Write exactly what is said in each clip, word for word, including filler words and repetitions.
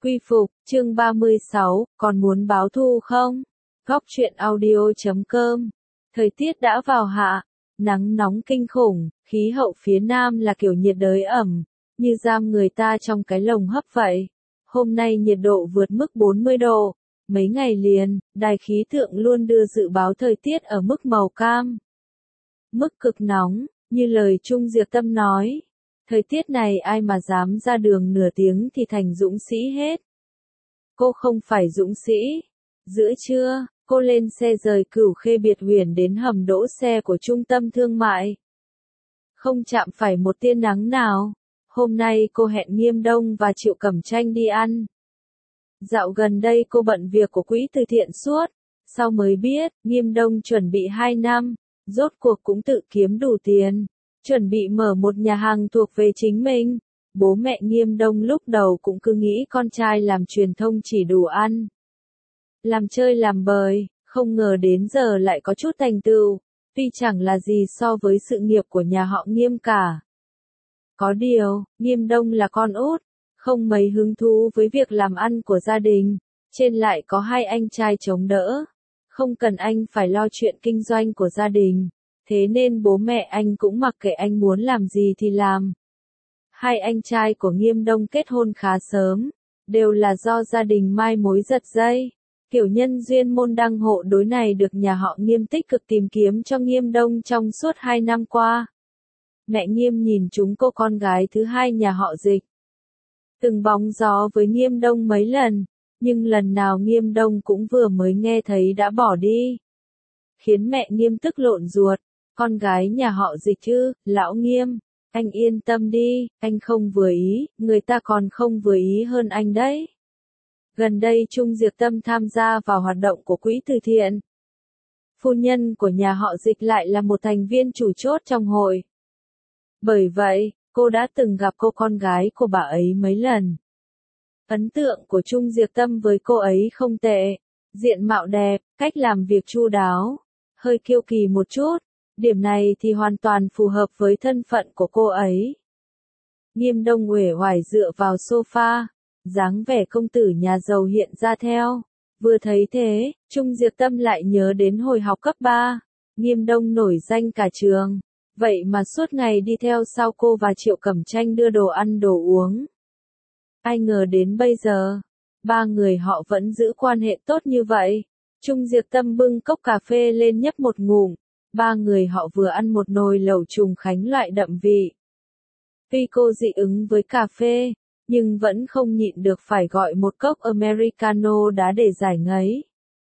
Quy phục, chương ba mươi sáu, còn muốn báo thù không? Góc truyện audio chấm com. Thời tiết đã vào hạ, nắng nóng kinh khủng, khí hậu phía Nam là kiểu nhiệt đới ẩm, như giam người ta trong cái lồng hấp vậy. Hôm nay nhiệt độ vượt mức bốn mươi độ, mấy ngày liền, đài khí tượng luôn đưa dự báo thời tiết ở mức màu cam. Mức cực nóng, như lời Trung Diệp Tâm nói. Thời tiết này ai mà dám ra đường nửa tiếng thì thành dũng sĩ hết. Cô không phải dũng sĩ. Giữa trưa, cô lên xe rời Cửu Khê biệt huyền đến hầm đỗ xe của trung tâm thương mại. Không chạm phải một tia nắng nào. Hôm nay cô hẹn Nghiêm Đông và Triệu Cẩm Tranh đi ăn. Dạo gần đây cô bận việc của quỹ từ thiện suốt. Sau mới biết, Nghiêm Đông chuẩn bị hai năm, rốt cuộc cũng tự kiếm đủ tiền. Chuẩn bị mở một nhà hàng thuộc về chính mình. Bố mẹ Nghiêm Đông lúc đầu cũng cứ nghĩ con trai làm truyền thông chỉ đủ ăn. Làm chơi làm bời, không ngờ đến giờ lại có chút thành tựu, tuy chẳng là gì so với sự nghiệp của nhà họ Nghiêm cả. Có điều, Nghiêm Đông là con út, không mấy hứng thú với việc làm ăn của gia đình, trên lại có hai anh trai chống đỡ. Không cần anh phải lo chuyện kinh doanh của gia đình. Thế nên bố mẹ anh cũng mặc kệ anh muốn làm gì thì làm. Hai anh trai của Nghiêm Đông kết hôn khá sớm, đều là do gia đình mai mối giật dây. Kiểu nhân duyên môn đăng hộ đối này được nhà họ Nghiêm tích cực tìm kiếm cho Nghiêm Đông trong suốt hai năm qua. Mẹ Nghiêm nhìn chúng cô con gái thứ hai nhà họ Dịch. Từng bóng gió với Nghiêm Đông mấy lần, nhưng lần nào Nghiêm Đông cũng vừa mới nghe thấy đã bỏ đi. Khiến mẹ Nghiêm tức lộn ruột. Con gái nhà họ Dịch chứ, lão Nghiêm, anh yên tâm đi, anh không vừa ý, người ta còn không vừa ý hơn anh đấy. Gần đây Trung Diệp Tâm tham gia vào hoạt động của quỹ từ thiện. Phu nhân của nhà họ Dịch lại là một thành viên chủ chốt trong hội. Bởi vậy, cô đã từng gặp cô con gái của bà ấy mấy lần. Ấn tượng của Trung Diệp Tâm với cô ấy không tệ, diện mạo đẹp, cách làm việc chu đáo, hơi kiêu kỳ một chút. Điểm này thì hoàn toàn phù hợp với thân phận của cô ấy. Nghiêm Đông uể oải dựa vào sofa, dáng vẻ công tử nhà giàu hiện ra theo. Vừa thấy thế, Trung Diệp Tâm lại nhớ đến hồi học cấp ba. Nghiêm Đông nổi danh cả trường. Vậy mà suốt ngày đi theo sau cô và Triệu Cẩm Tranh đưa đồ ăn đồ uống. Ai ngờ đến bây giờ, ba người họ vẫn giữ quan hệ tốt như vậy. Trung Diệp Tâm bưng cốc cà phê lên nhấp một ngụm. Ba người họ vừa ăn một nồi lẩu trùng khánh loại đậm vị. Tuy cô dị ứng với cà phê, nhưng vẫn không nhịn được phải gọi một cốc Americano đá để giải ngấy.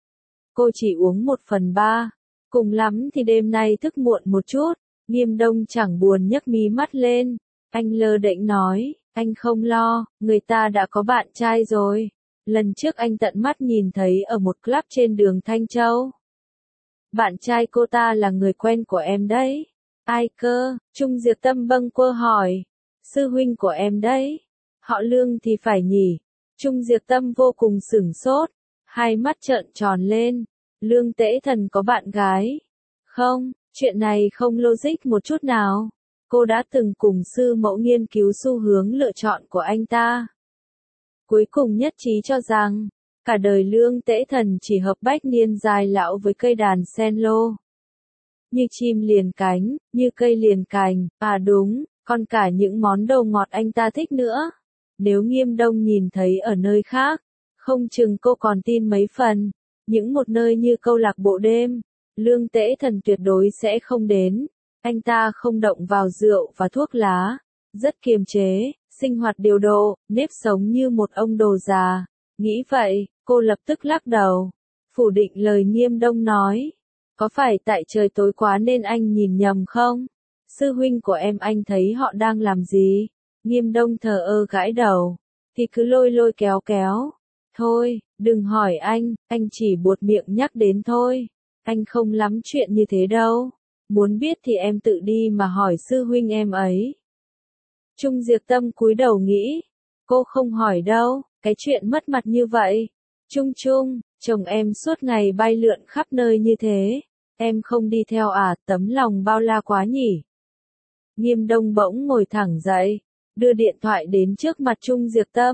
Cô chỉ uống một phần ba, cùng lắm thì đêm nay thức muộn một chút. Nghiêm Đông chẳng buồn nhấc mí mắt lên. Anh lơ đễnh nói, anh không lo, người ta đã có bạn trai rồi. Lần trước anh tận mắt nhìn thấy ở một club trên đường Thanh Châu. Bạn trai cô ta là người quen của em đấy. Ai cơ? Trung Diệp Tâm bâng quơ hỏi. Sư huynh của em đấy. Họ Lương thì phải nhỉ? Trung Diệp Tâm vô cùng sửng sốt. Hai mắt trợn tròn lên. Lương Tễ Thần có bạn gái. Không, chuyện này không logic một chút nào. Cô đã từng cùng sư mẫu nghiên cứu xu hướng lựa chọn của anh ta. Cuối cùng nhất trí cho rằng, cả đời Lương Tễ Thần chỉ hợp bách niên dài lão với cây đàn sen lô. Như chim liền cánh, như cây liền cành, à đúng, còn cả những món đồ ngọt anh ta thích nữa. Nếu Nghiêm Đông nhìn thấy ở nơi khác, không chừng cô còn tin mấy phần. Những một nơi như câu lạc bộ đêm, Lương Tễ Thần tuyệt đối sẽ không đến. Anh ta không động vào rượu và thuốc lá, rất kiềm chế, sinh hoạt điều độ, nếp sống như một ông đồ già. Nghĩ vậy, cô lập tức lắc đầu, phủ định lời Nghiêm Đông nói. Có phải tại trời tối quá nên anh nhìn nhầm không? Sư huynh của em anh thấy họ đang làm gì? Nghiêm Đông thờ ơ gãi đầu, thì cứ lôi lôi kéo kéo. Thôi, đừng hỏi anh, anh chỉ buột miệng nhắc đến thôi. Anh không lắm chuyện như thế đâu. Muốn biết thì em tự đi mà hỏi sư huynh em ấy. Trung Diệp Tâm cúi đầu nghĩ. Cô không hỏi đâu, cái chuyện mất mặt như vậy. Trung Trung, chồng em suốt ngày bay lượn khắp nơi như thế. Em không đi theo à, tấm lòng bao la quá nhỉ. Nghiêm Đông bỗng ngồi thẳng dậy, đưa điện thoại đến trước mặt Trung Diệp Tâm.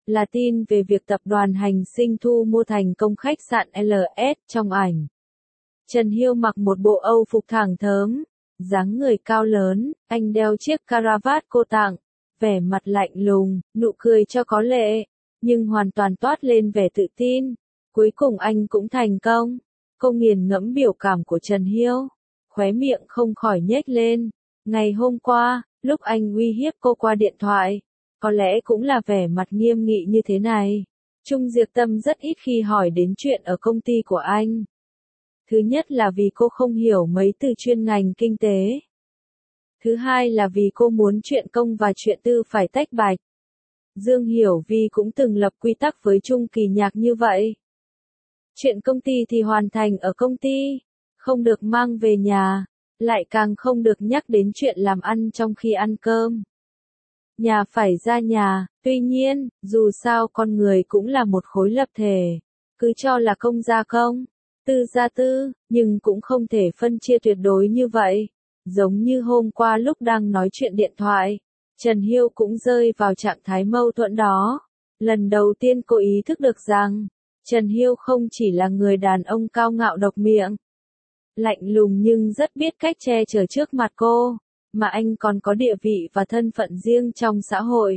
là tin về việc tập đoàn Hành Sinh thu mua thành công khách sạn lờ ét trong ảnh. Trần Hiêu mặc một bộ Âu phục thẳng thớm, dáng người cao lớn, anh đeo chiếc caravat cô tặng, vẻ mặt lạnh lùng, nụ cười cho có lệ, nhưng hoàn toàn toát lên vẻ tự tin. Cuối cùng anh cũng thành công. Cô nghiền ngẫm biểu cảm của Trần Hiêu, khóe miệng không khỏi nhếch lên. Ngày hôm qua, lúc anh uy hiếp cô qua điện thoại, có lẽ cũng là vẻ mặt nghiêm nghị như thế này. Trung Diệp Tâm rất ít khi hỏi đến chuyện ở công ty của anh. Thứ nhất là vì cô không hiểu mấy từ chuyên ngành kinh tế. Thứ hai là vì cô muốn chuyện công và chuyện tư phải tách bạch. Dương Hiểu Vi cũng từng lập quy tắc với Trung Kỳ Nhạc như vậy. Chuyện công ty thì hoàn thành ở công ty, không được mang về nhà, lại càng không được nhắc đến chuyện làm ăn trong khi ăn cơm. Nhà phải ra nhà, tuy nhiên, dù sao con người cũng là một khối lập thể, cứ cho là công ra công, tư ra tư, nhưng cũng không thể phân chia tuyệt đối như vậy. Giống như hôm qua lúc đang nói chuyện điện thoại, Trần Hiêu cũng rơi vào trạng thái mâu thuẫn đó. Lần đầu tiên cô ý thức được rằng, Trần Hiêu không chỉ là người đàn ông cao ngạo độc miệng, lạnh lùng nhưng rất biết cách che chở trước mặt cô, mà anh còn có địa vị và thân phận riêng trong xã hội.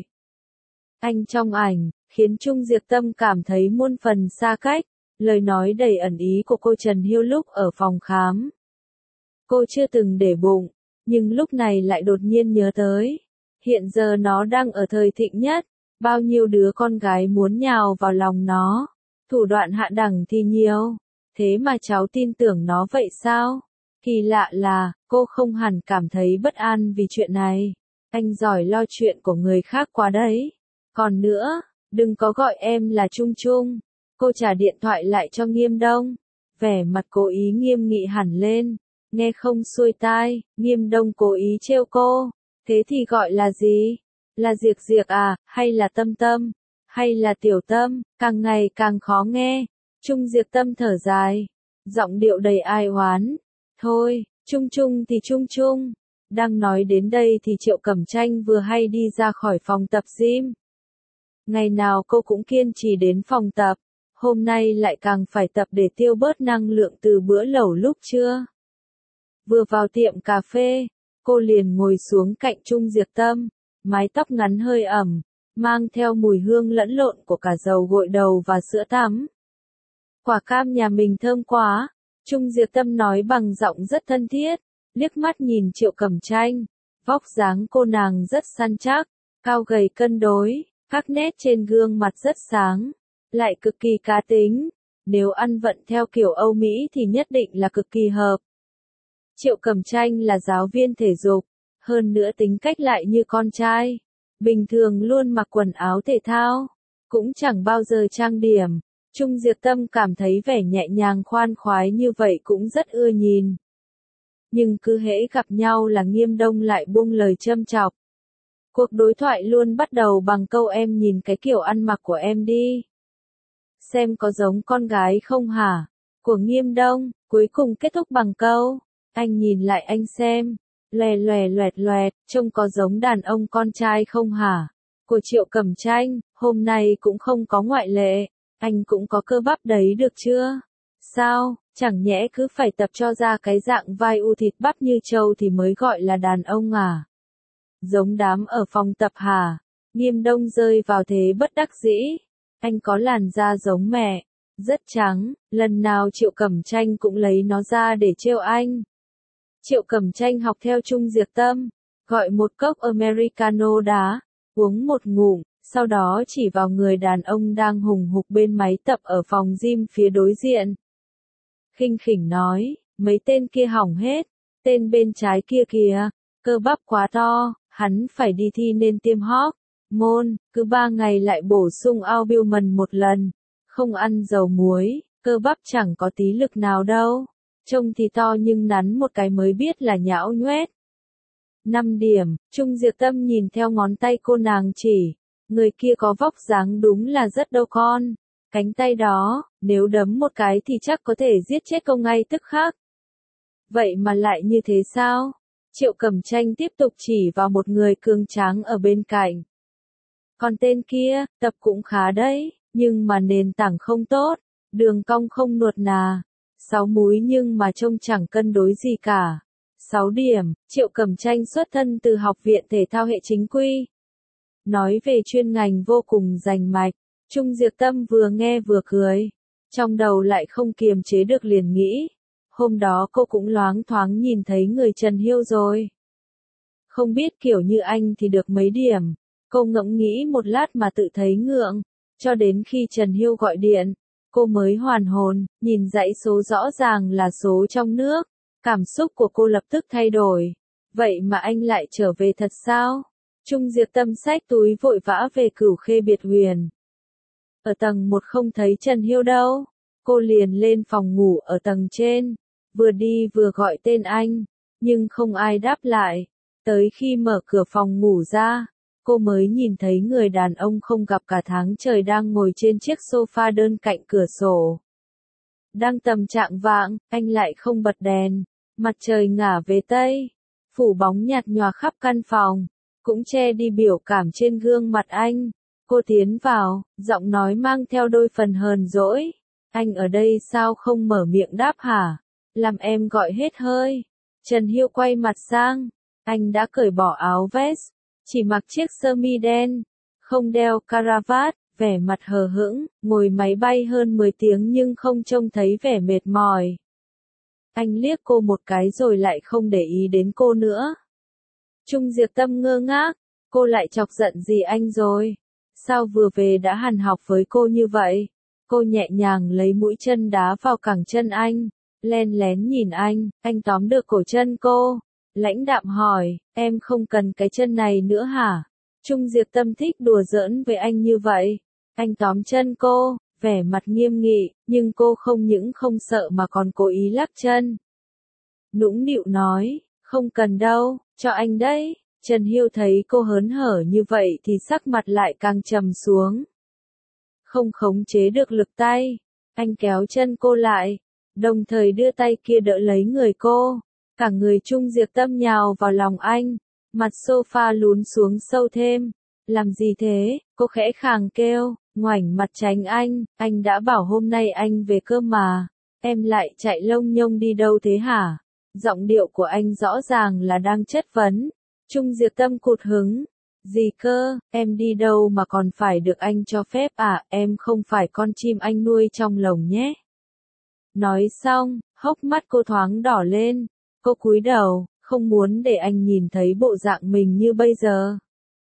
Anh trong ảnh, khiến Trung Diệp Tâm cảm thấy muôn phần xa cách, lời nói đầy ẩn ý của cô Trần Hiêu lúc ở phòng khám. Cô chưa từng để bụng, nhưng lúc này lại đột nhiên nhớ tới. Hiện giờ nó đang ở thời thịnh nhất, bao nhiêu đứa con gái muốn nhào vào lòng nó. Thủ đoạn hạ đẳng thì nhiều, thế mà cháu tin tưởng nó vậy sao? Kỳ lạ là, cô không hẳn cảm thấy bất an vì chuyện này. Anh giỏi lo chuyện của người khác quá đấy. Còn nữa, đừng có gọi em là Trung Trung. Cô trả điện thoại lại cho Nghiêm Đông. Vẻ mặt cố ý nghiêm nghị hẳn lên. Nghe không xuôi tai, Nghiêm Đông cố ý trêu cô. Thế thì gọi là gì? Là Diệc Diệc à, hay là Tâm Tâm? Hay là Tiểu Tâm? Càng ngày càng khó nghe. Trung Diệp Tâm thở dài, giọng điệu đầy ai oán. Thôi, Trung Trung thì Trung Trung. Đang nói đến đây thì Triệu Cẩm Tranh vừa hay đi ra khỏi phòng tập gym. Ngày nào cô cũng kiên trì đến phòng tập, hôm nay lại càng phải tập để tiêu bớt năng lượng từ bữa lẩu lúc trưa. Vừa vào tiệm cà phê, cô liền ngồi xuống cạnh Trung Diệp Tâm, mái tóc ngắn hơi ẩm, mang theo mùi hương lẫn lộn của cả dầu gội đầu và sữa tắm. Quả cam nhà mình thơm quá, Trung Diệp Tâm nói bằng giọng rất thân thiết, liếc mắt nhìn Triệu Cẩm Tranh, vóc dáng cô nàng rất săn chắc, cao gầy cân đối, các nét trên gương mặt rất sáng, lại cực kỳ cá tính, nếu ăn vận theo kiểu Âu Mỹ thì nhất định là cực kỳ hợp. Triệu Cẩm Tranh là giáo viên thể dục, hơn nữa tính cách lại như con trai, bình thường luôn mặc quần áo thể thao, cũng chẳng bao giờ trang điểm. Trung Diệp Tâm cảm thấy vẻ nhẹ nhàng khoan khoái như vậy cũng rất ưa nhìn. Nhưng cứ hễ gặp nhau là Nghiêm Đông lại buông lời châm chọc. Cuộc đối thoại luôn bắt đầu bằng câu em nhìn cái kiểu ăn mặc của em đi. Xem có giống con gái không hả? Của Nghiêm Đông, cuối cùng kết thúc bằng câu. Anh nhìn lại anh xem. Lòe lòe loẹt loẹt, trông có giống đàn ông con trai không hả? Của Triệu Cẩm Tranh, hôm nay cũng không có ngoại lệ. Anh cũng có cơ bắp đấy được chưa? Sao, chẳng nhẽ cứ phải tập cho ra cái dạng vai u thịt bắp như trâu thì mới gọi là đàn ông à? Giống đám ở phòng tập hả? Nghiêm Đông rơi vào thế bất đắc dĩ. Anh có làn da giống mẹ, rất trắng, lần nào Triệu Cẩm Tranh cũng lấy nó ra để trêu anh. Triệu Cẩm Tranh học theo Trung Diệp Tâm, gọi một cốc Americano đá, uống một ngụm. Sau đó chỉ vào người đàn ông đang hùng hục bên máy tập ở phòng gym phía đối diện. Khinh khỉnh nói, mấy tên kia hỏng hết, tên bên trái kia kìa, cơ bắp quá to, hắn phải đi thi nên tiêm hóc, môn, cứ ba ngày lại bổ sung albumin một lần, không ăn dầu muối, cơ bắp chẳng có tí lực nào đâu, trông thì to nhưng nắn một cái mới biết là nhão nhoét. năm điểm, Trung Diệp Tâm nhìn theo ngón tay cô nàng chỉ. Người kia có vóc dáng đúng là rất đâu con. Cánh tay đó, nếu đấm một cái thì chắc có thể giết chết cô ngay tức khắc. Vậy mà lại như thế sao? Triệu Cẩm Tranh tiếp tục chỉ vào một người cường tráng ở bên cạnh. Còn tên kia, tập cũng khá đấy, nhưng mà nền tảng không tốt, đường cong không nuột nà. sáu múi nhưng mà trông chẳng cân đối gì cả. sáu điểm, Triệu Cẩm Tranh xuất thân từ Học viện Thể thao hệ chính quy. Nói về chuyên ngành vô cùng rành mạch, Trung Diệp Tâm vừa nghe vừa cười. Trong đầu lại không kiềm chế được liền nghĩ. Hôm đó cô cũng loáng thoáng nhìn thấy người Trần Hiêu rồi. Không biết kiểu như anh thì được mấy điểm. Cô ngẫm nghĩ một lát mà tự thấy ngượng. Cho đến khi Trần Hiêu gọi điện, cô mới hoàn hồn, nhìn dãy số rõ ràng là số trong nước. Cảm xúc của cô lập tức thay đổi. Vậy mà anh lại trở về thật sao? Trung Diệp Tâm xách túi vội vã về Cửu Khê Biệt Huyền. Ở tầng một không thấy Trần Hiêu đâu. Cô liền lên phòng ngủ ở tầng trên. Vừa đi vừa gọi tên anh. Nhưng không ai đáp lại. Tới khi mở cửa phòng ngủ ra, cô mới nhìn thấy người đàn ông không gặp cả tháng trời đang ngồi trên chiếc sofa đơn cạnh cửa sổ. Đang tầm trạng vạng, anh lại không bật đèn. Mặt trời ngả về tây. Phủ bóng nhạt nhòa khắp căn phòng. Cũng che đi biểu cảm trên gương mặt anh. Cô tiến vào, giọng nói mang theo đôi phần hờn dỗi. Anh ở đây sao không mở miệng đáp hả? Làm em gọi hết hơi. Trần Hiêu quay mặt sang. Anh đã cởi bỏ áo vest. Chỉ mặc chiếc sơ mi đen. Không đeo caravat. Vẻ mặt hờ hững. Ngồi máy bay hơn mười tiếng nhưng không trông thấy vẻ mệt mỏi. Anh liếc cô một cái rồi lại không để ý đến cô nữa. Trung Diệp Tâm ngơ ngác. Cô lại chọc giận gì anh rồi? Sao vừa về đã hằn học với cô như vậy? Cô nhẹ nhàng lấy mũi chân đá vào cẳng chân anh. Len lén nhìn anh, anh tóm được cổ chân cô. Lãnh đạm hỏi, em không cần cái chân này nữa hả? Trung Diệp Tâm thích đùa giỡn với anh như vậy. Anh tóm chân cô, vẻ mặt nghiêm nghị, nhưng cô không những không sợ mà còn cố ý lắc chân. Nũng nịu nói, không cần đâu, cho anh đấy. Trần Hiêu thấy cô hớn hở như vậy thì sắc mặt lại càng trầm xuống. Không khống chế được lực tay, anh kéo chân cô lại, đồng thời đưa tay kia đỡ lấy người cô. Cả người Trung Diệp Tâm nhào vào lòng anh, mặt sofa lún xuống sâu thêm. Làm gì thế? Cô khẽ khàng kêu, ngoảnh mặt tránh anh. Anh đã bảo hôm nay anh về cơ mà. Em lại chạy lông nhông đi đâu thế hả? Giọng điệu của anh rõ ràng là đang chất vấn. Trung Diệp Tâm cụt hứng. Gì cơ, em đi đâu mà còn phải được anh cho phép à, em không phải con chim anh nuôi trong lồng nhé. Nói xong, hốc mắt cô thoáng đỏ lên. Cô cúi đầu, không muốn để anh nhìn thấy bộ dạng mình như bây giờ.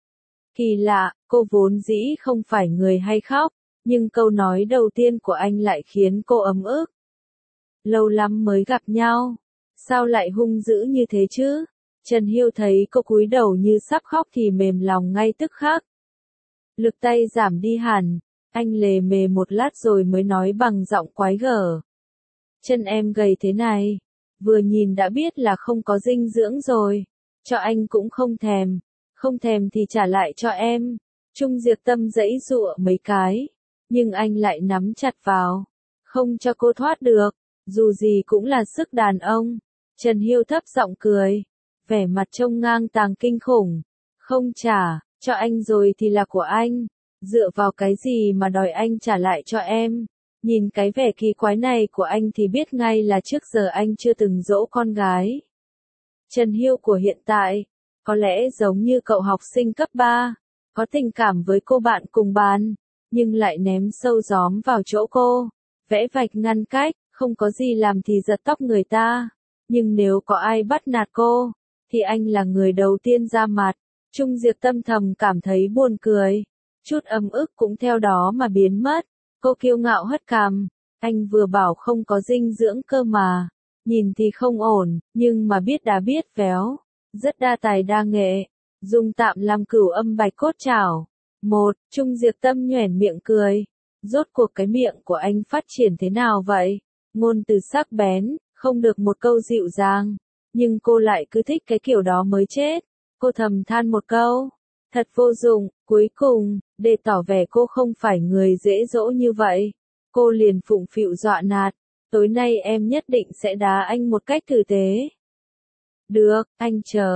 Kỳ lạ, cô vốn dĩ không phải người hay khóc, nhưng câu nói đầu tiên của anh lại khiến cô ấm ức. Lâu lắm mới gặp nhau, sao lại hung dữ như thế chứ? Trần Hiêu thấy cô cúi đầu như sắp khóc thì mềm lòng ngay tức khắc. Lực tay giảm đi hẳn, anh lề mề một lát rồi mới nói bằng giọng quái gở. Chân em gầy thế này, vừa nhìn đã biết là không có dinh dưỡng rồi, cho anh cũng không thèm, không thèm thì trả lại cho em. Trung Diệp Tâm giãy giụa mấy cái, nhưng anh lại nắm chặt vào, không cho cô thoát được, dù gì cũng là sức đàn ông. Trần Hiêu thấp giọng cười, vẻ mặt trông ngang tàng kinh khủng, không trả, cho anh rồi thì là của anh, dựa vào cái gì mà đòi anh trả lại cho em. Nhìn cái vẻ kỳ quái này của anh thì biết ngay là trước giờ anh chưa từng dỗ con gái. Trần Hiêu của hiện tại, có lẽ giống như cậu học sinh cấp ba, có tình cảm với cô bạn cùng bàn, nhưng lại ném sâu gióm vào chỗ cô, vẽ vạch ngăn cách, không có gì làm thì giật tóc người ta. Nhưng nếu có ai bắt nạt cô, thì anh là người đầu tiên ra mặt. Trung Diệp Tâm thầm cảm thấy buồn cười, chút ấm ức cũng theo đó mà biến mất. Cô kiêu ngạo hất cằm, anh vừa bảo không có dinh dưỡng cơ mà, nhìn thì không ổn, nhưng mà biết đã biết véo, rất đa tài đa nghệ, dùng tạm làm cửu âm bạch cốt chảo. Một, Trung Diệp Tâm nhoẻn miệng cười, rốt cuộc cái miệng của anh phát triển thế nào vậy? Ngôn từ sắc bén, không được một câu dịu dàng, nhưng cô lại cứ thích cái kiểu đó mới chết. Cô thầm than một câu, thật vô dụng. Cuối cùng, để tỏ vẻ cô không phải người dễ dỗ như vậy, cô liền phụng phịu dọa nạt, tối nay em nhất định sẽ đá anh một cách tử tế. Được, anh chờ.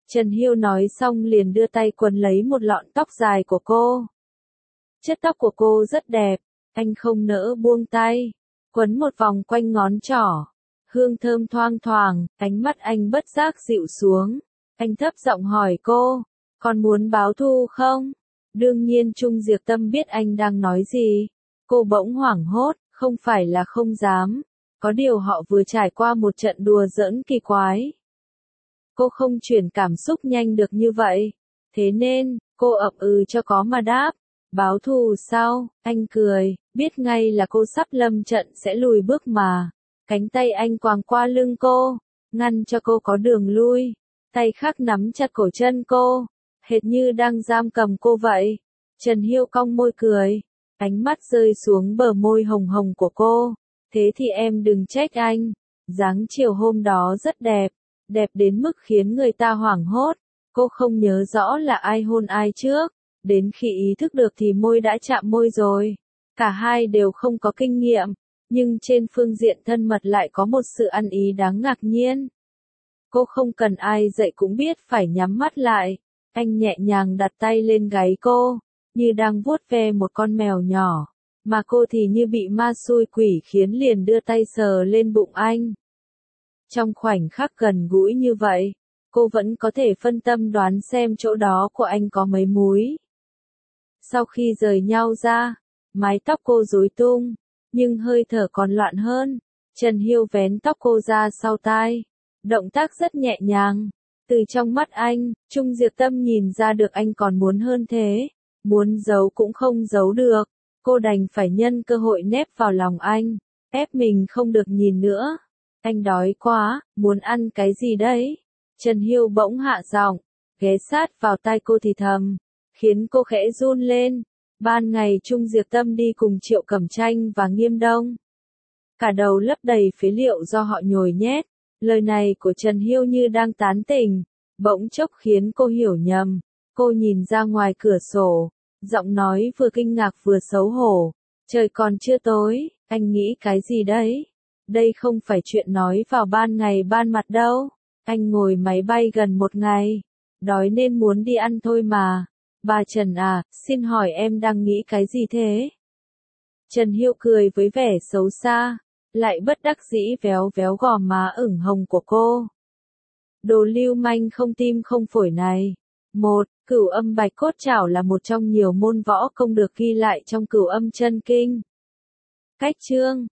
Trần Hiêu nói xong liền đưa tay quấn lấy một lọn tóc dài của cô. Chất tóc của cô rất đẹp, anh không nỡ buông tay, quấn một vòng quanh ngón trỏ. Hương thơm thoang thoảng, ánh mắt anh bất giác dịu xuống. Anh thấp giọng hỏi cô, còn muốn báo thù không? Đương nhiên Trung Diệp Tâm biết anh đang nói gì. Cô bỗng hoảng hốt, không phải là không dám. Có điều họ vừa trải qua một trận đùa giỡn kỳ quái. Cô không chuyển cảm xúc nhanh được như vậy. Thế nên, cô ậm ừ cho có mà đáp. Báo thù sao? Anh cười, biết ngay là cô sắp lâm trận sẽ lùi bước mà. Cánh tay anh quàng qua lưng cô, ngăn cho cô có đường lui. Tay khác nắm chặt cổ chân cô, hệt như đang giam cầm cô vậy. Trần Hiêu cong môi cười, ánh mắt rơi xuống bờ môi hồng hồng của cô. Thế thì em đừng trách anh. Dáng chiều hôm đó rất đẹp, đẹp đến mức khiến người ta hoảng hốt. Cô không nhớ rõ là ai hôn ai trước. Đến khi ý thức được thì môi đã chạm môi rồi. Cả hai đều không có kinh nghiệm, nhưng trên phương diện thân mật lại có một sự ăn ý đáng ngạc nhiên. Cô không cần ai dạy cũng biết phải nhắm mắt lại. Anh nhẹ nhàng đặt tay lên gáy cô, như đang vuốt ve một con mèo nhỏ. Mà cô thì như bị ma xui quỷ khiến liền đưa tay sờ lên bụng anh. Trong khoảnh khắc gần gũi như vậy, cô vẫn có thể phân tâm đoán xem chỗ đó của anh có mấy múi. Sau khi rời nhau ra, mái tóc cô rối tung, nhưng hơi thở còn loạn hơn. Trần Hiêu vén tóc cô ra sau tai, động tác rất nhẹ nhàng. Từ trong mắt anh, Trung Diệp Tâm nhìn ra được anh còn muốn hơn thế. Muốn giấu cũng không giấu được, cô đành phải nhân cơ hội nép vào lòng anh, ép mình không được nhìn nữa. Anh đói quá, muốn ăn cái gì đấy? Trần Hiêu bỗng hạ giọng, ghé sát vào tai cô thì thầm, khiến cô khẽ run lên. Ban ngày Trung Diệp Tâm đi cùng Triệu Cẩm Tranh và Nghiêm Đông. Cả đầu lấp đầy phế liệu do họ nhồi nhét. Lời này của Trần Hiêu như đang tán tỉnh, bỗng chốc khiến cô hiểu nhầm. Cô nhìn ra ngoài cửa sổ, giọng nói vừa kinh ngạc vừa xấu hổ. Trời còn chưa tối, anh nghĩ cái gì đấy? Đây không phải chuyện nói vào ban ngày ban mặt đâu. Anh ngồi máy bay gần một ngày, đói nên muốn đi ăn thôi mà. Bà Trần à, xin hỏi em đang nghĩ cái gì thế? Trần Hiêu cười với vẻ xấu xa, lại bất đắc dĩ véo véo gò má ửng hồng của cô. Đồ lưu manh không tim không phổi này. Một, Cửu âm bạch cốt trảo là một trong nhiều môn võ công được ghi lại trong Cửu âm chân kinh. Cách chương